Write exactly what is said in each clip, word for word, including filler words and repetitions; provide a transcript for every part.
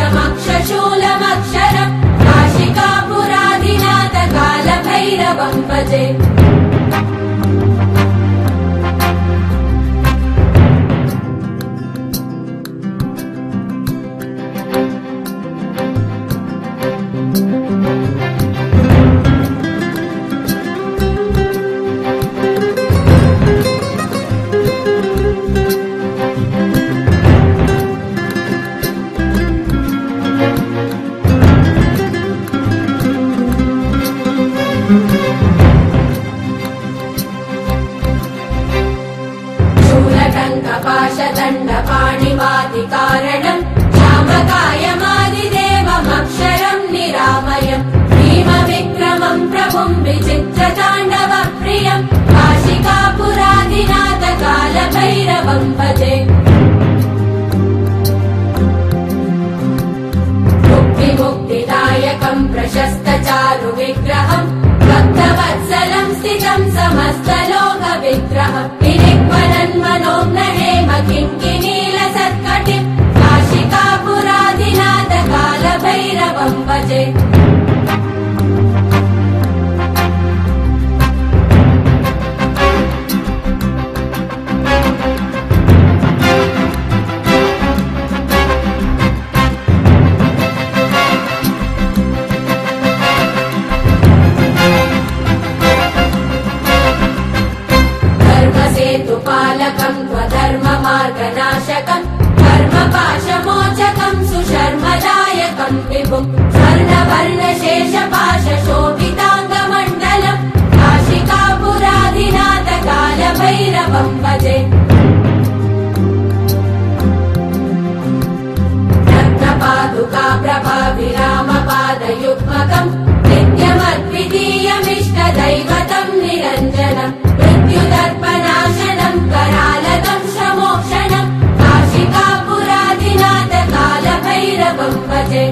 शूलमक्षशूलमक्षरम् काशिकापुराधिनाथ कालभैरवम् भजे। शूलटङ्कपाशदण्डपाणिवादिकारणम् श्यामकायमादिदेवमक्षरम् निरामयम् भीमविक्रमम् प्रभुम् विचित्रताण्डवप्रियम् काशिकापुराधिनाथ कालभैरवम् भजे। मुक्तिमुक्तिदायकम् प्रशस्तचारुविग्रहम् भक्तवत्सलम् स्थितम् समस्तलोकविग्रहम् मनोज्ञहेम किङ्किणीलसत्कटिम् काशिकापुराधिनाथ कालभैरवम् भजे। सेतुपालकम् त्वधर्ममार्गनाशकम् धर्मपाशमोचकम् सुशर्मदायकम् विभुम् स्वर्णवर्णशेषपाशशोभिताङ्गमण्डलम् काशिकापुराधिनाथ कालभैरवम् भजे। रत्नपादुका प्रभाविरामपादयुग्मकम् नित्यमद्वितीयमिष्टदैवतम् निरञ्जनम् मृत्युदर्पनाशनम् करालदम् शमोक्षणम् काशिकापुराधिनाथ कालभैरवम् भजे।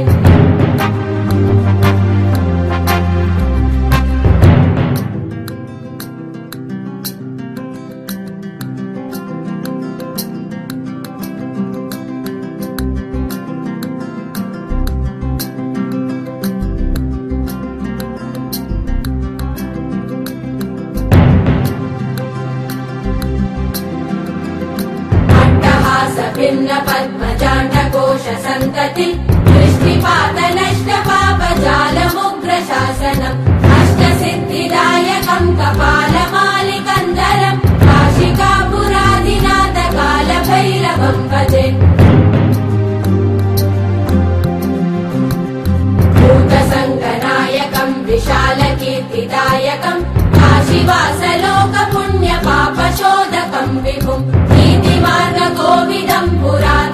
भिन्न पद्मजाण्डकोश सन्तति दृष्टिपातनष्टपापजालमुग्रशासनम् अष्टसिद्धिदायकम् कपालमालिकन्दरम् काशिकापुराधिनाथ कालभैरवम् भजे। भूतसङ्गनायकम् विशालकीर्तिदायकम् काशीवासलोकपुण्यपापशोधकम् विभुम् नीतिमार्गकोविदम् पुरा